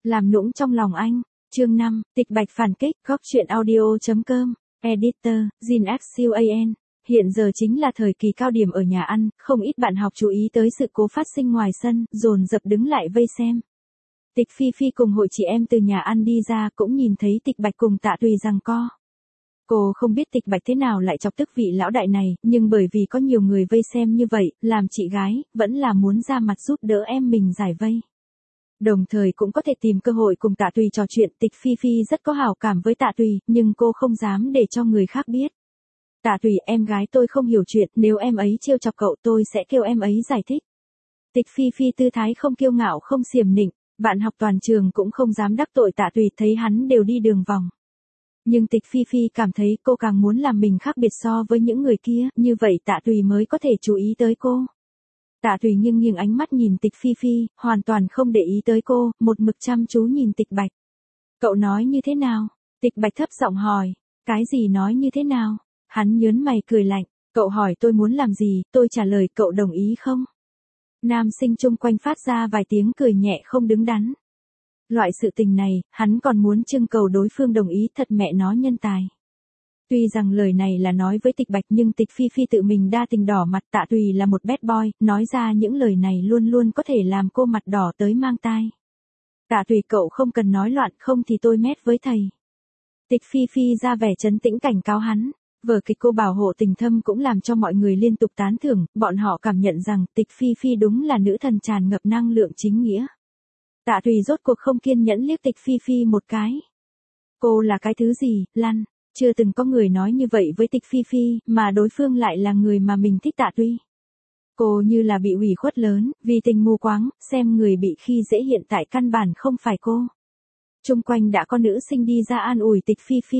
Làm nũng trong lòng anh. Chương 5, Tịch Bạch phản kích. Góc truyện audio.com. Editor, Jin XUAN. Hiện giờ chính là thời kỳ cao điểm ở nhà ăn, không ít bạn học chú ý tới sự cố phát sinh ngoài sân, dồn dập đứng lại vây xem. Tịch Phi Phi cùng hội chị em từ nhà ăn đi ra cũng nhìn thấy Tịch Bạch cùng Tạ Tùy giằng co. Cô không biết Tịch Bạch thế nào lại chọc tức vị lão đại này, nhưng bởi vì có nhiều người vây xem như vậy, làm chị gái, vẫn là muốn ra mặt giúp đỡ em mình giải vây. Đồng thời cũng có thể tìm cơ hội cùng Tạ Tùy trò chuyện. Tịch Phi Phi rất có hảo cảm với Tạ Tùy, nhưng cô không dám để cho người khác biết. Tạ Tùy, em gái tôi không hiểu chuyện, nếu em ấy trêu chọc cậu tôi sẽ kêu em ấy giải thích. Tịch Phi Phi tư thái không kiêu ngạo không xiểm nịnh, bạn học toàn trường cũng không dám đắc tội Tạ Tùy, thấy hắn đều đi đường vòng. Nhưng Tịch Phi Phi cảm thấy cô càng muốn làm mình khác biệt so với những người kia, như vậy Tạ Tùy mới có thể chú ý tới cô. Tạ Tùy nghiêng nghiêng ánh mắt nhìn Tịch Phi Phi, hoàn toàn không để ý tới cô, một mực chăm chú nhìn Tịch Bạch. Cậu nói như thế nào? Tịch Bạch thấp giọng hỏi. Cái gì nói như thế nào? Hắn nhớn mày cười lạnh. Cậu hỏi tôi muốn làm gì, tôi trả lời cậu đồng ý không? Nam sinh chung quanh phát ra vài tiếng cười nhẹ không đứng đắn. Loại sự tình này, hắn còn muốn trưng cầu đối phương đồng ý, thật mẹ nó nhân tài. Tuy rằng lời này là nói với Tịch Bạch nhưng Tịch Phi Phi tự mình đa tình đỏ mặt. Tạ Tùy là một bad boy, nói ra những lời này luôn luôn có thể làm cô mặt đỏ tới mang tai. Tạ Tùy, cậu không cần nói loạn, không thì tôi mét với thầy. Tịch Phi Phi ra vẻ trấn tĩnh cảnh cáo hắn. Vở kịch cô bảo hộ tình thâm cũng làm cho mọi người liên tục tán thưởng, bọn họ cảm nhận rằng Tịch Phi Phi đúng là nữ thần tràn ngập năng lượng chính nghĩa. Tạ Tùy rốt cuộc không kiên nhẫn liếc Tịch Phi Phi một cái. Cô là cái thứ gì, lăn, chưa từng có người nói như vậy với Tịch Phi Phi, mà đối phương lại là người mà mình thích. Tạ Tùy. Cô như là bị ủy khuất lớn, vì tình mù quáng, xem người bị khi dễ hiện tại căn bản không phải cô. Chung quanh đã có nữ sinh đi ra an ủi Tịch Phi Phi.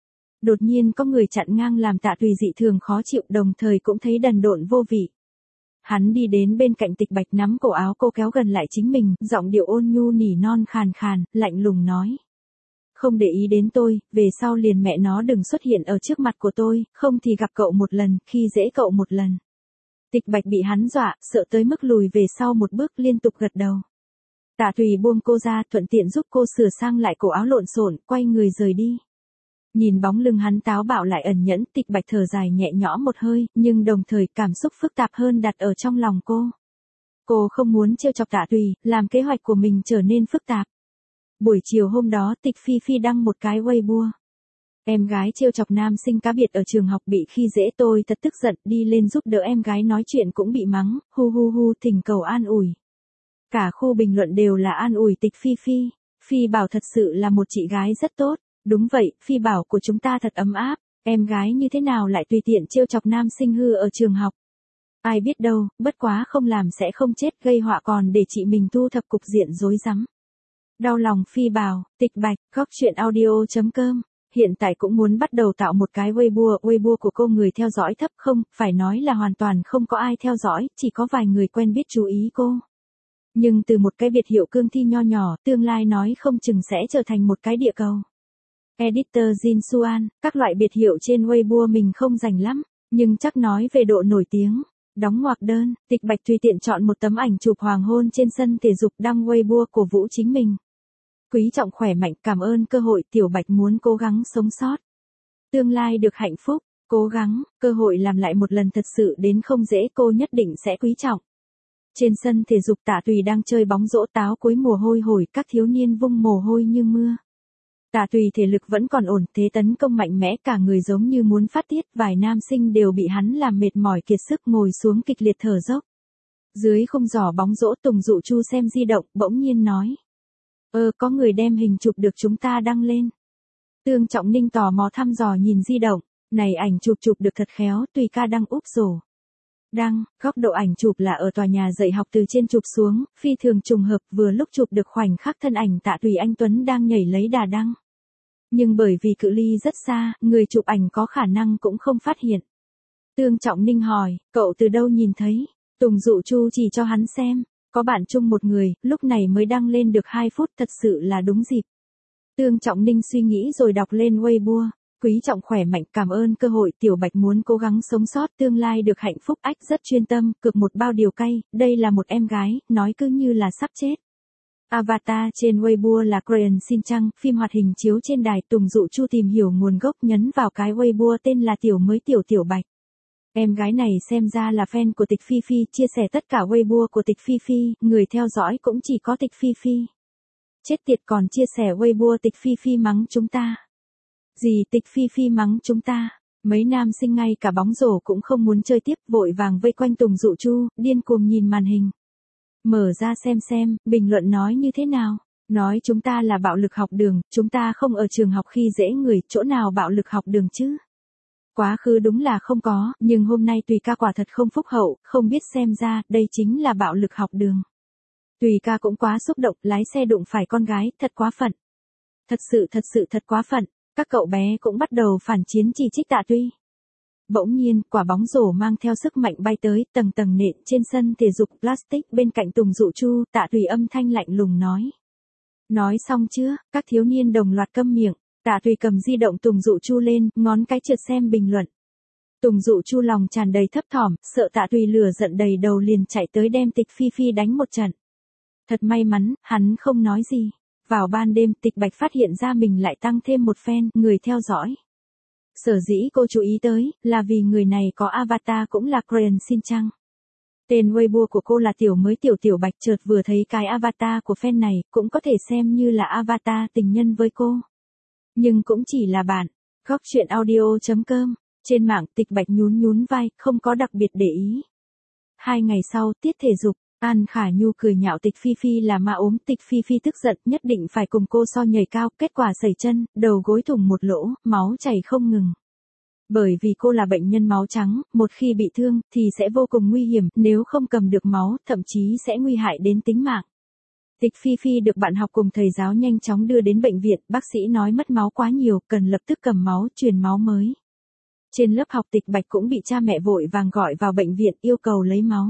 Đột nhiên có người chặn ngang làm Tạ Tùy dị thường khó chịu, đồng thời cũng thấy đần độn vô vị. Hắn đi đến bên cạnh Tịch Bạch nắm cổ áo cô kéo gần lại chính mình, giọng điệu ôn nhu nỉ non khàn khàn, lạnh lùng nói. Không để ý đến tôi, về sau liền mẹ nó đừng xuất hiện ở trước mặt của tôi, không thì gặp cậu một lần, khi dễ cậu một lần. Tịch Bạch bị hắn dọa, sợ tới mức lùi về sau một bước liên tục gật đầu. Tạ Tùy buông cô ra, thuận tiện giúp cô sửa sang lại cổ áo lộn xộn, quay người rời đi. Nhìn bóng lưng hắn táo bạo lại ẩn nhẫn, Tịch Bạch thở dài nhẹ nhõm một hơi, nhưng đồng thời cảm xúc phức tạp hơn đặt ở trong lòng cô. Cô không muốn trêu chọc Tạ Tùy, làm kế hoạch của mình trở nên phức tạp. Buổi chiều hôm đó Tịch Phi Phi đăng một cái Weibo. Em gái trêu chọc nam sinh cá biệt ở trường học bị khi dễ, tôi thật tức giận, đi lên giúp đỡ em gái nói chuyện cũng bị mắng, hu hu hu, thỉnh cầu an ủi. Cả khu bình luận đều là an ủi Tịch Phi Phi. Phi Bảo thật sự là một chị gái rất tốt. Đúng vậy, Phi Bảo của chúng ta thật ấm áp, em gái như thế nào lại tùy tiện trêu chọc nam sinh hư ở trường học. Ai biết đâu, bất quá không làm sẽ không chết, gây họa còn để chị mình thu thập cục diện rối rắm. Đau lòng Phi Bảo. Tịch Bạch. Góc truyện audio.com. Hiện tại cũng muốn bắt đầu tạo một cái Weibo của cô, người theo dõi thấp không, phải nói là hoàn toàn không có ai theo dõi, chỉ có vài người quen biết chú ý cô. Nhưng từ một cái biệt hiệu cương thi nho nhỏ, tương lai nói không chừng sẽ trở thành một cái địa cầu. Editor Jin Suan, các loại biệt hiệu trên Weibo mình không rành lắm, nhưng chắc nói về độ nổi tiếng. Đóng ngoặc đơn, Tịch Bạch tùy tiện chọn một tấm ảnh chụp hoàng hôn trên sân thể dục đăng Weibo cổ vũ chính mình. Quý trọng khỏe mạnh, cảm ơn cơ hội, Tiểu Bạch muốn cố gắng sống sót. Tương lai được hạnh phúc, cố gắng, cơ hội làm lại một lần thật sự đến không dễ, cô nhất định sẽ quý trọng. Trên sân thể dục Tạ Tùy đang chơi bóng rổ, táo cuối mùa hôi hổi, các thiếu niên vung mồ hôi như mưa. Tạ Tùy thể lực vẫn còn ổn, thế tấn công mạnh mẽ, cả người giống như muốn phát tiết, vài nam sinh đều bị hắn làm mệt mỏi kiệt sức ngồi xuống kịch liệt thở dốc. Dưới khung giỏ bóng rổ, Tùng Dụ Chu xem di động, bỗng nhiên nói. Có người đem hình chụp được chúng ta đăng lên. Tương Trọng Ninh tò mò thăm dò nhìn di động, này ảnh chụp được thật khéo, Tùy ca đăng úp rổ. Đăng, góc độ ảnh chụp là ở tòa nhà dạy học, từ trên chụp xuống, phi thường trùng hợp, vừa lúc chụp được khoảnh khắc thân ảnh Tạ Tùy anh tuấn đang nhảy lấy đà đăng. Nhưng bởi vì cự ly rất xa, người chụp ảnh có khả năng cũng không phát hiện. Tương Trọng Ninh hỏi, cậu từ đâu nhìn thấy? Tùng Dụ Chu chỉ cho hắn xem, có bạn chung một người, lúc này mới đăng lên được 2 phút, thật sự là đúng dịp. Tương Trọng Ninh suy nghĩ rồi đọc lên Weibo. Quý trọng khỏe mạnh, cảm ơn cơ hội, Tiểu Bạch muốn cố gắng sống sót, tương lai được hạnh phúc, ách rất chuyên tâm, cực một bao điều cay, đây là một em gái, nói cứ như là sắp chết. Avatar trên Weibo là Crayon Shin-chan, phim hoạt hình chiếu trên đài. Tùng Dụ Chu tìm hiểu nguồn gốc nhấn vào cái Weibo tên là Tiểu Mới Tiểu Tiểu Bạch. Em gái này xem ra là fan của Tịch Phi Phi, chia sẻ tất cả Weibo của Tịch Phi Phi, người theo dõi cũng chỉ có Tịch Phi Phi. Chết tiệt, còn chia sẻ Weibo Tịch Phi Phi mắng chúng ta. Gì Tịch Phi Phi mắng chúng ta? Mấy nam sinh ngay cả bóng rổ cũng không muốn chơi tiếp, vội vàng vây quanh Tùng Dụ Chu, điên cuồng nhìn màn hình. Mở ra xem, bình luận nói như thế nào? Nói chúng ta là bạo lực học đường, chúng ta không ở trường học khi dễ người, chỗ nào bạo lực học đường chứ? Quá khứ đúng là không có, nhưng hôm nay Tùy ca quả thật không phúc hậu, không biết xem ra, đây chính là bạo lực học đường. Tùy ca cũng quá xúc động, lái xe đụng phải con gái, thật quá phận. Thật sự thật quá phận, các cậu bé cũng bắt đầu phản chiến chỉ trích Tạ Tuy. Bỗng nhiên, quả bóng rổ mang theo sức mạnh bay tới, tầng tầng nện trên sân thể dục plastic bên cạnh Tùng Dụ Chu, Tạ Tùy âm thanh lạnh lùng nói. Nói xong chưa, các thiếu niên đồng loạt câm miệng, Tạ Tùy cầm di động Tùng Dụ Chu lên, ngón cái trượt xem bình luận. Tùng Dụ Chu lòng tràn đầy thấp thỏm, sợ Tạ Tùy lửa giận đầy đầu liền chạy tới đem Tịch Phi Phi đánh một trận. Thật may mắn, hắn không nói gì. Vào ban đêm, Tịch Bạch phát hiện ra mình lại tăng thêm một fan, người theo dõi. Sở dĩ cô chú ý tới, là vì người này có avatar cũng là Crayon Shin-chan. Tên Weibo của cô là Tiểu Mới Tiểu Tiểu Bạch, chợt vừa thấy cái avatar của fan này, cũng có thể xem như là avatar tình nhân với cô. Nhưng cũng chỉ là bạn. Góc truyện audio.com. Trên mạng, Tịch Bạch nhún vai, không có đặc biệt để ý. 2 ngày sau, tiết thể dục, An Khả Nhu cười nhạo Tịch Phi Phi là ma ốm. Tịch Phi Phi tức giận, nhất định phải cùng cô so nhảy cao, kết quả sẩy chân, đầu gối thủng một lỗ, máu chảy không ngừng. Bởi vì cô là bệnh nhân máu trắng, một khi bị thương, thì sẽ vô cùng nguy hiểm, nếu không cầm được máu, thậm chí sẽ nguy hại đến tính mạng. Tịch Phi Phi được bạn học cùng thầy giáo nhanh chóng đưa đến bệnh viện, bác sĩ nói mất máu quá nhiều, cần lập tức cầm máu, truyền máu mới. Trên lớp học Tịch Bạch cũng bị cha mẹ vội vàng gọi vào bệnh viện, yêu cầu lấy máu.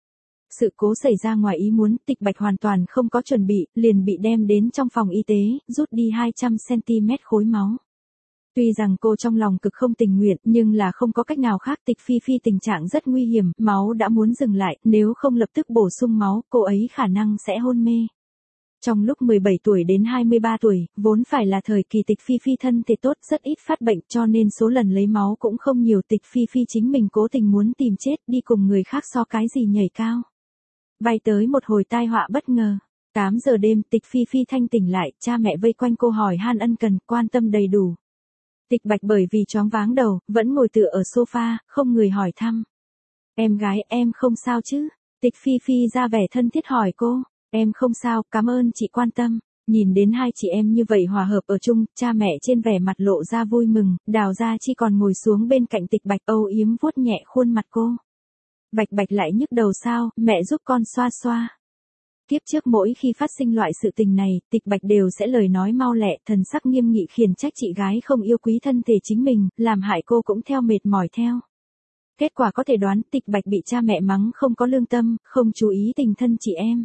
Sự cố xảy ra ngoài ý muốn, Tịch Bạch hoàn toàn không có chuẩn bị, liền bị đem đến trong phòng y tế, rút đi 200cm khối máu. Tuy rằng cô trong lòng cực không tình nguyện, nhưng là không có cách nào khác. Tịch Phi Phi tình trạng rất nguy hiểm, máu đã muốn dừng lại, nếu không lập tức bổ sung máu, cô ấy khả năng sẽ hôn mê. Trong lúc 17 tuổi đến 23 tuổi, vốn phải là thời kỳ Tịch Phi Phi thân thể tốt, rất ít phát bệnh, cho nên số lần lấy máu cũng không nhiều. Tịch Phi Phi chính mình cố tình muốn tìm chết, đi cùng người khác so cái gì nhảy cao. Bay tới một hồi tai họa bất ngờ. 8 giờ đêm, Tịch Phi Phi thanh tỉnh lại, cha mẹ vây quanh cô hỏi han ân cần, quan tâm đầy đủ. Tịch Bạch bởi vì choáng váng đầu, vẫn ngồi tựa ở sofa, không người hỏi thăm. Em gái, em không sao chứ? Tịch Phi Phi ra vẻ thân thiết hỏi cô. Em không sao, cảm ơn chị quan tâm. Nhìn đến hai chị em như vậy hòa hợp ở chung, cha mẹ trên vẻ mặt lộ ra vui mừng, Đào Gia Chi còn ngồi xuống bên cạnh Tịch Bạch âu yếm vuốt nhẹ khuôn mặt cô. Bạch Bạch lại nhức đầu sao, mẹ giúp con xoa xoa. Kiếp trước mỗi khi phát sinh loại sự tình này, Tịch Bạch đều sẽ lời nói mau lẹ, thần sắc nghiêm nghị khiển trách chị gái không yêu quý thân thể chính mình, làm hại cô cũng theo mệt mỏi theo. Kết quả có thể đoán, Tịch Bạch bị cha mẹ mắng không có lương tâm, không chú ý tình thân chị em.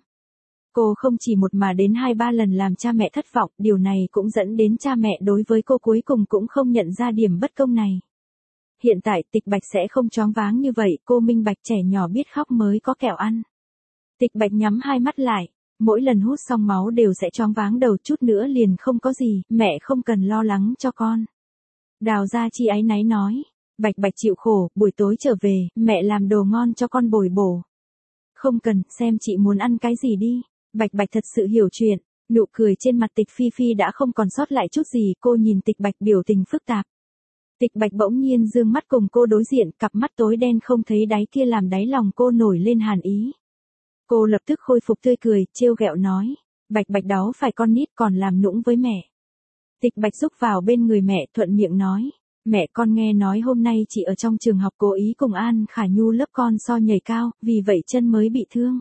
Cô không chỉ một mà đến 2-3 lần làm cha mẹ thất vọng, điều này cũng dẫn đến cha mẹ đối với cô cuối cùng cũng không nhận ra điểm bất công này. Hiện tại Tịch Bạch sẽ không choáng váng như vậy, cô minh bạch trẻ nhỏ biết khóc mới có kẹo ăn. Tịch Bạch nhắm hai mắt lại, mỗi lần hút xong máu đều sẽ choáng váng đầu, chút nữa liền không có gì, mẹ không cần lo lắng cho con. Đào Gia Chi áy náy nói, Bạch Bạch chịu khổ, buổi tối trở về, mẹ làm đồ ngon cho con bồi bổ. Không cần, xem chị muốn ăn cái gì đi. Bạch Bạch thật sự hiểu chuyện, nụ cười trên mặt Tịch Phi Phi đã không còn sót lại chút gì, cô nhìn Tịch Bạch biểu tình phức tạp. Tịch Bạch bỗng nhiên dương mắt cùng cô đối diện, cặp mắt tối đen không thấy đáy kia làm đáy lòng cô nổi lên hàn ý. Cô lập tức khôi phục tươi cười, trêu ghẹo nói, Bạch Bạch đó phải con nít còn làm nũng với mẹ. Tịch Bạch rúc vào bên người mẹ, thuận miệng nói, mẹ con nghe nói hôm nay chị ở trong trường học cố ý cùng An Khả Nhu lớp con so nhảy cao, vì vậy chân mới bị thương.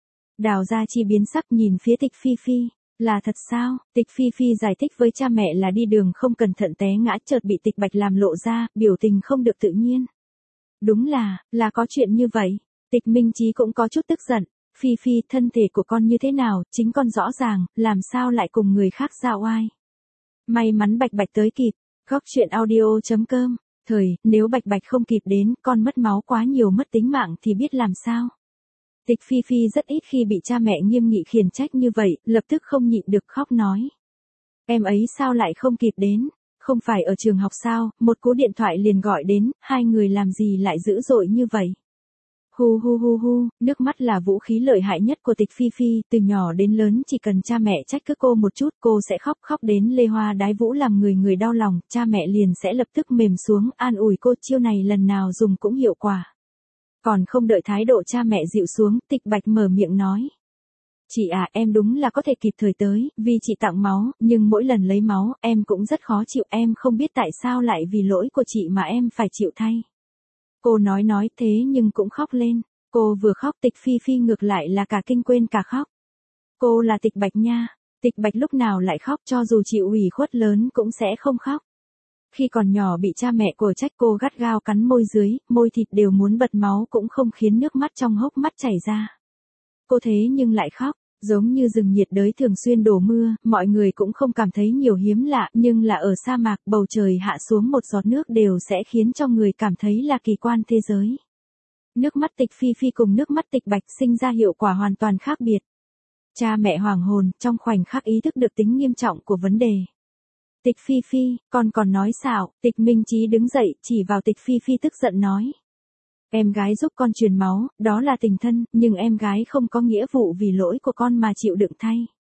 Đào Gia Chi biến sắc nhìn phía Tịch Phi Phi, là thật sao? Tịch Phi Phi giải thích với cha mẹ là đi đường không cẩn thận té ngã, chợt bị Tịch Bạch làm lộ ra, biểu tình không được tự nhiên. Đúng là có chuyện như vậy. Tịch Minh Chí cũng có chút tức giận, Phi Phi, thân thể của con như thế nào, chính con rõ ràng, làm sao lại cùng người khác ra oai. May mắn Bạch Bạch tới kịp. Góc truyện audio.com. Nếu Bạch Bạch không kịp đến, con mất máu quá nhiều mất tính mạng thì biết làm sao. Tịch Phi Phi rất ít khi bị cha mẹ nghiêm nghị khiển trách như vậy, lập tức không nhịn được khóc nói. Em ấy sao lại không kịp đến, không phải ở trường học sao, một cú điện thoại liền gọi đến, hai người làm gì lại dữ dội như vậy. Hu hu hu hu, nước mắt là vũ khí lợi hại nhất của Tịch Phi Phi, từ nhỏ đến lớn chỉ cần cha mẹ trách cứ cô một chút cô sẽ khóc khóc đến lê hoa đái vũ làm người đau lòng, cha mẹ liền sẽ lập tức mềm xuống an ủi cô, chiêu này lần nào dùng cũng hiệu quả. Còn không đợi thái độ cha mẹ dịu xuống, Tịch Bạch mở miệng nói. Chị à, em đúng là có thể kịp thời tới, vì chị tặng máu, nhưng mỗi lần lấy máu, em cũng rất khó chịu, em không biết tại sao lại vì lỗi của chị mà em phải chịu thay. Cô nói thế nhưng cũng khóc lên, cô vừa khóc Tịch Phi Phi ngược lại là cả kinh quên cả khóc. Cô là Tịch Bạch nha, Tịch Bạch lúc nào lại khóc, cho dù chịu ủy khuất lớn cũng sẽ không khóc. Khi còn nhỏ bị cha mẹ của trách cô gắt gao cắn môi dưới, môi thịt đều muốn bật máu cũng không khiến nước mắt trong hốc mắt chảy ra. Cô thế nhưng lại khóc, giống như rừng nhiệt đới thường xuyên đổ mưa, mọi người cũng không cảm thấy nhiều hiếm lạ, nhưng là ở sa mạc bầu trời hạ xuống một giọt nước đều sẽ khiến cho người cảm thấy là kỳ quan thế giới. Nước mắt Tịch Phi Phi cùng nước mắt Tịch Bạch sinh ra hiệu quả hoàn toàn khác biệt. Cha mẹ hoảng hồn, trong khoảnh khắc ý thức được tính nghiêm trọng của vấn đề. Tịch Phi Phi, con còn nói xạo, Tịch Minh Chí đứng dậy, chỉ vào Tịch Phi Phi tức giận nói. Em gái giúp con truyền máu, đó là tình thân, nhưng em gái không có nghĩa vụ vì lỗi của con mà chịu đựng thay.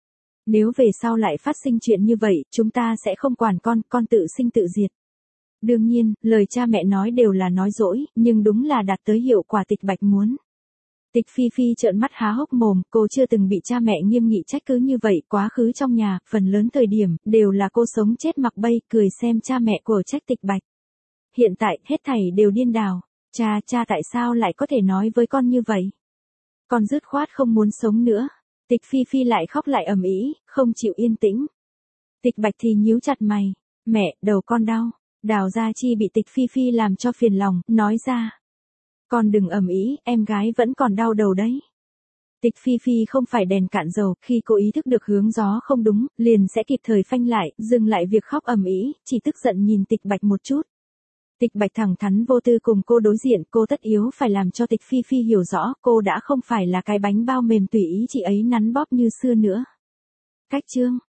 Nếu về sau lại phát sinh chuyện như vậy, chúng ta sẽ không quản con tự sinh tự diệt. Đương nhiên, lời cha mẹ nói đều là nói dỗi, nhưng đúng là đạt tới hiệu quả Tịch Bạch muốn. Tịch Phi Phi trợn mắt há hốc mồm, cô chưa từng bị cha mẹ nghiêm nghị trách cứ như vậy, quá khứ trong nhà, phần lớn thời điểm, đều là cô sống chết mặc bay, cười xem cha mẹ của trách Tịch Bạch. Hiện tại, hết thảy đều điên đảo. Cha tại sao lại có thể nói với con như vậy? Con dứt khoát không muốn sống nữa. Tịch Phi Phi lại khóc lại ầm ĩ, không chịu yên tĩnh. Tịch Bạch thì nhíu chặt mày. Mẹ, đầu con đau. Đào Gia Chi bị Tịch Phi Phi làm cho phiền lòng, nói ra. Con đừng ầm ĩ, em gái vẫn còn đau đầu đấy. Tịch Phi Phi không phải đèn cạn dầu, khi cô ý thức được hướng gió không đúng, liền sẽ kịp thời phanh lại, dừng lại việc khóc ầm ĩ, chỉ tức giận nhìn Tịch Bạch một chút. Tịch Bạch thẳng thắn vô tư cùng cô đối diện, cô tất yếu phải làm cho Tịch Phi Phi hiểu rõ, cô đã không phải là cái bánh bao mềm tùy ý chị ấy nắn bóp như xưa nữa. Cách chương